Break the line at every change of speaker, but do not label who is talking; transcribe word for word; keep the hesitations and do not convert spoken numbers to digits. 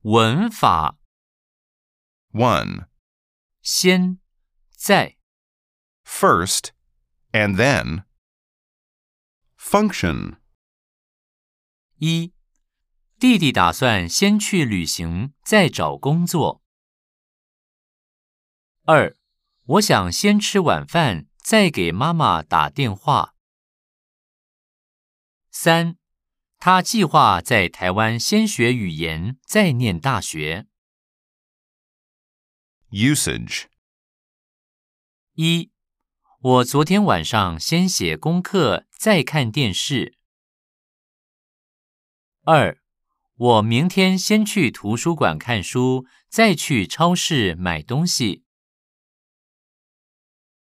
文法
one.
先在
First, and then. Function.
一，弟弟打算先去旅行，再找工作。二，我想先吃晚饭，再给妈妈打电话。三，他计划在台湾先学语言，再念大学。
Usage.
一，我昨天晚上先写功课，再看电视。二，我明天先去图书馆看书，再去超市买东西。